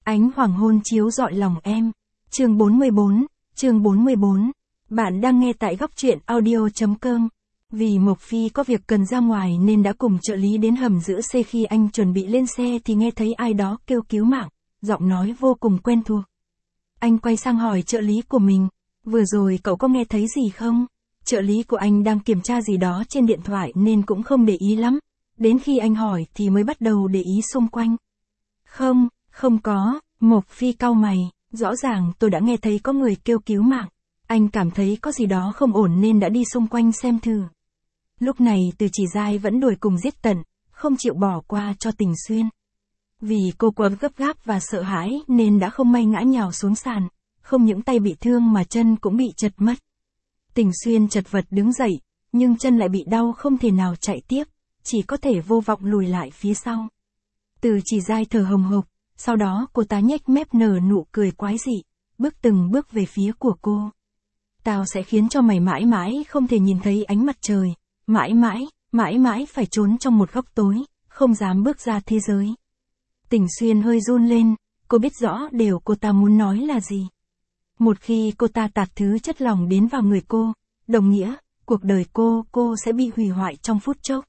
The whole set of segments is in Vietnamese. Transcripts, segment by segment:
Ánh hoàng hôn chiếu rọi lòng em. Chương 44. Bạn đang nghe tại góc truyện audio.com. Vì Mộc Phi có việc cần ra ngoài nên đã cùng trợ lý đến hầm giữ xe. Khi anh chuẩn bị lên xe thì nghe thấy ai đó kêu cứu mạng, giọng nói vô cùng quen thuộc. Anh quay sang hỏi trợ lý của mình, vừa rồi cậu có nghe thấy gì không? Trợ lý của anh đang kiểm tra gì đó trên điện thoại nên cũng không để ý lắm. Đến khi anh hỏi thì mới bắt đầu để ý xung quanh. Không có, Mộc Phi cau mày, rõ ràng tôi đã nghe thấy có người kêu cứu mạng. Anh cảm thấy có gì đó không ổn nên đã đi xung quanh xem thử. Lúc này Từ Chỉ Giai vẫn đuổi cùng giết tận, không chịu bỏ qua cho Tình Xuyên. Vì cô quá gấp gáp và sợ hãi nên đã không may ngã nhào xuống sàn, không những tay bị thương mà chân cũng bị chật mất. Tình Xuyên chật vật đứng dậy, nhưng chân lại bị đau không thể nào chạy tiếp, chỉ có thể vô vọng lùi lại phía sau. Từ Chỉ Giai thở hồng hộc, sau đó cô ta nhếch mép nở nụ cười quái dị, bước từng bước về phía của cô. Tao sẽ khiến cho mày mãi mãi không thể nhìn thấy ánh mặt trời, mãi mãi phải trốn trong một góc tối, không dám bước ra thế giới. Tình Xuyên hơi run lên, cô biết rõ điều cô ta muốn nói là gì. Một khi cô ta tạt thứ chất lỏng đến vào người cô, đồng nghĩa, cuộc đời cô sẽ bị hủy hoại trong phút chốc.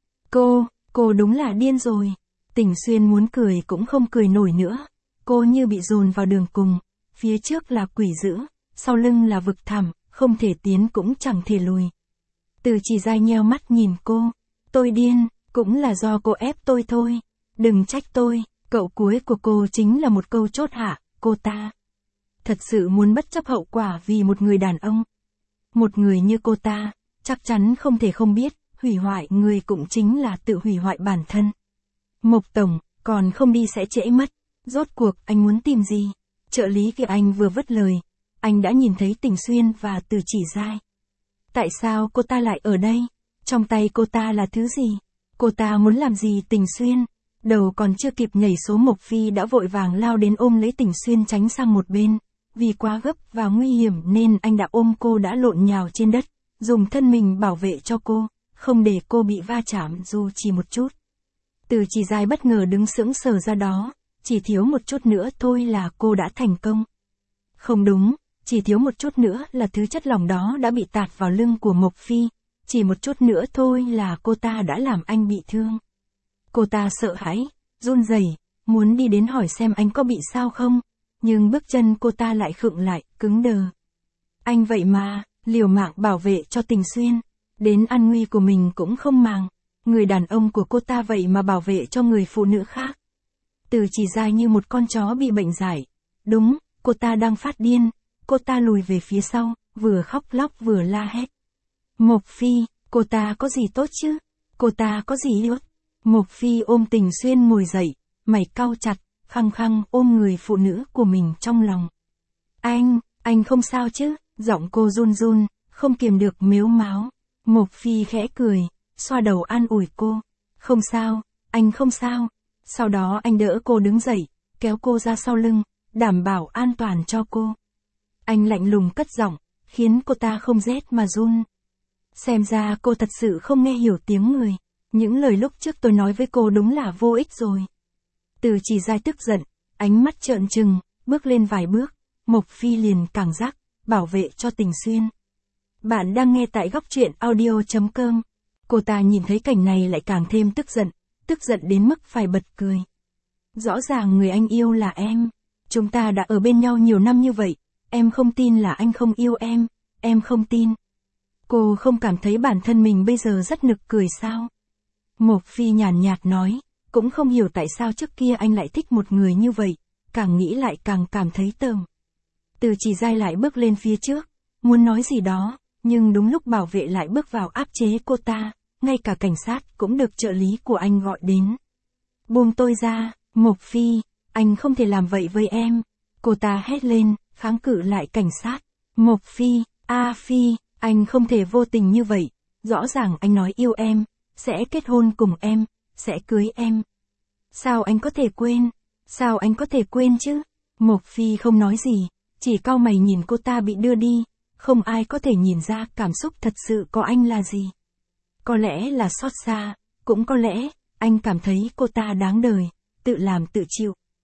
Cô đúng là điên rồi. Tình Xuyên muốn cười cũng không cười nổi nữa. Cô như bị dồn vào đường cùng, phía trước là quỷ dữ, sau lưng là vực thẳm, không thể tiến cũng chẳng thể lùi. Từ Chỉ Giai nheo mắt nhìn cô. Tôi điên, cũng là do cô ép tôi thôi. Đừng trách tôi, cậu cuối của cô chính là một câu chốt hạ, cô ta. Thật sự muốn bất chấp hậu quả vì một người đàn ông. Một người như cô ta, chắc chắn không thể không biết, hủy hoại người cũng chính là tự hủy hoại bản thân. Mộc Tổng, còn không đi sẽ trễ mất. Rốt cuộc anh muốn tìm gì? Trợ lý kia anh vừa vứt lời. Anh đã nhìn thấy Tình Xuyên và Từ Chỉ Giai. Tại sao cô ta lại ở đây? Trong tay cô ta là thứ gì? Cô ta muốn làm gì Tình Xuyên? Đầu còn chưa kịp nhảy số Mộc Phi đã vội vàng lao đến ôm lấy Tình Xuyên tránh sang một bên. Vì quá gấp và nguy hiểm nên anh đã ôm cô đã lộn nhào trên đất, dùng thân mình bảo vệ cho cô, không để cô bị va chạm dù chỉ một chút. Từ Chỉ Giai bất ngờ đứng sững sờ ra đó, chỉ thiếu một chút nữa thôi là cô đã thành công. Không đúng, chỉ thiếu một chút nữa là thứ chất lỏng đó đã bị tạt vào lưng của Mộc Phi, chỉ một chút nữa thôi là cô ta đã làm anh bị thương. Cô ta sợ hãi, run rẩy, muốn đi đến hỏi xem anh có bị sao không, nhưng bước chân cô ta lại khựng lại, cứng đờ. Anh vậy mà, liều mạng bảo vệ cho Tình Xuyên, đến an nguy của mình cũng không màng. Người đàn ông của cô ta vậy mà bảo vệ cho người phụ nữ khác. Từ Chỉ Giai như một con chó bị bệnh dại. Đúng, cô ta đang phát điên. Cô ta lùi về phía sau, vừa khóc lóc vừa la hét. Mộc Phi, cô ta có gì tốt chứ? Cô ta có gì yếu? Mộc Phi ôm Tình Xuyên ngồi dậy, mày cau chặt, khăng khăng ôm người phụ nữ của mình trong lòng. Anh không sao chứ? Giọng cô run run, không kiềm được mếu máo. Mộc Phi khẽ cười, xoa đầu an ủi cô. Không sao, anh không sao. Sau đó anh đỡ cô đứng dậy, kéo cô ra sau lưng, đảm bảo an toàn cho cô. Anh lạnh lùng cất giọng, khiến cô ta không rét mà run. Xem ra cô thật sự không nghe hiểu tiếng người. Những lời lúc trước tôi nói với cô đúng là vô ích rồi. Từ Chỉ Giai tức giận, ánh mắt trợn trừng, bước lên vài bước. Mộc Phi liền cẳng rắc, bảo vệ cho Tình Xuyên. Bạn đang nghe tại góc truyện audio.com. Cô ta nhìn thấy cảnh này lại càng thêm tức giận đến mức phải bật cười. Rõ ràng người anh yêu là em. Chúng ta đã ở bên nhau nhiều năm như vậy. Em không tin là anh không yêu em không tin. Cô không cảm thấy bản thân mình bây giờ rất nực cười sao? Mộc Phi nhàn nhạt nói, cũng không hiểu tại sao trước kia anh lại thích một người như vậy, càng nghĩ lại càng cảm thấy tởm. Từ Chỉ Giai lại bước lên phía trước, muốn nói gì đó, nhưng đúng lúc bảo vệ lại bước vào áp chế cô ta, ngay cả cảnh sát cũng được trợ lý của anh gọi đến. Buông tôi ra, Mộc Phi, anh không thể làm vậy với em. Cô ta hét lên, kháng cự lại cảnh sát. Mộc Phi, Phi, anh không thể vô tình như vậy. Rõ ràng anh nói yêu em, sẽ kết hôn cùng em, sẽ cưới em. Sao anh có thể quên? Sao anh có thể quên chứ? Mộc Phi không nói gì, chỉ cau mày nhìn cô ta bị đưa đi. Không ai có thể nhìn ra cảm xúc thật sự của anh là gì. Có lẽ là xót xa, cũng có lẽ, anh cảm thấy cô ta đáng đời, tự làm tự chịu.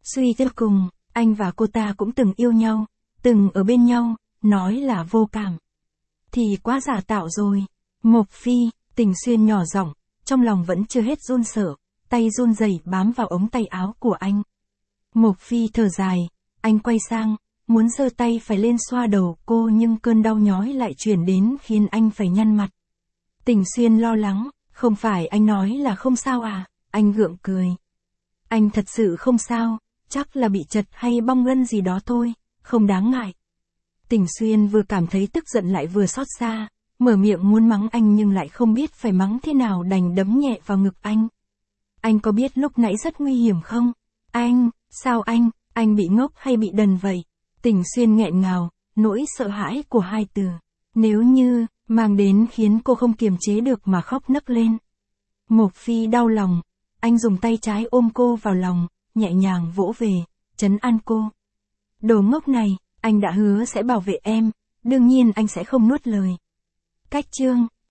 Suy cho cùng, anh và cô ta cũng từng yêu nhau, từng ở bên nhau, nói là vô cảm. Thì quá giả tạo rồi. Mộc Phi, Tình Xuyên nhỏ giọng, trong lòng vẫn chưa hết run sợ, tay run rẩy bám vào ống tay áo của anh. Mộc Phi thở dài, anh quay sang, muốn giơ tay phải lên xoa đầu cô nhưng cơn đau nhói lại truyền đến khiến anh phải nhăn mặt. Tình Xuyên lo lắng, không phải anh nói là không sao à, anh gượng cười. Anh thật sự không sao, chắc là bị chật hay bong gân gì đó thôi, không đáng ngại. Tình Xuyên vừa cảm thấy tức giận lại vừa xót xa, mở miệng muốn mắng anh nhưng lại không biết phải mắng thế nào đành đấm nhẹ vào ngực anh. Anh có biết lúc nãy rất nguy hiểm không? Sao anh bị ngốc hay bị đần vậy? Tình Xuyên nghẹn ngào, nỗi sợ hãi của hai từ. Nếu như, mang đến khiến cô không kiềm chế được mà khóc nấc lên. Mộc Phi đau lòng, anh dùng tay trái ôm cô vào lòng, nhẹ nhàng vỗ về, trấn an cô. Đồ ngốc này, anh đã hứa sẽ bảo vệ em, đương nhiên anh sẽ không nuốt lời. Cách chương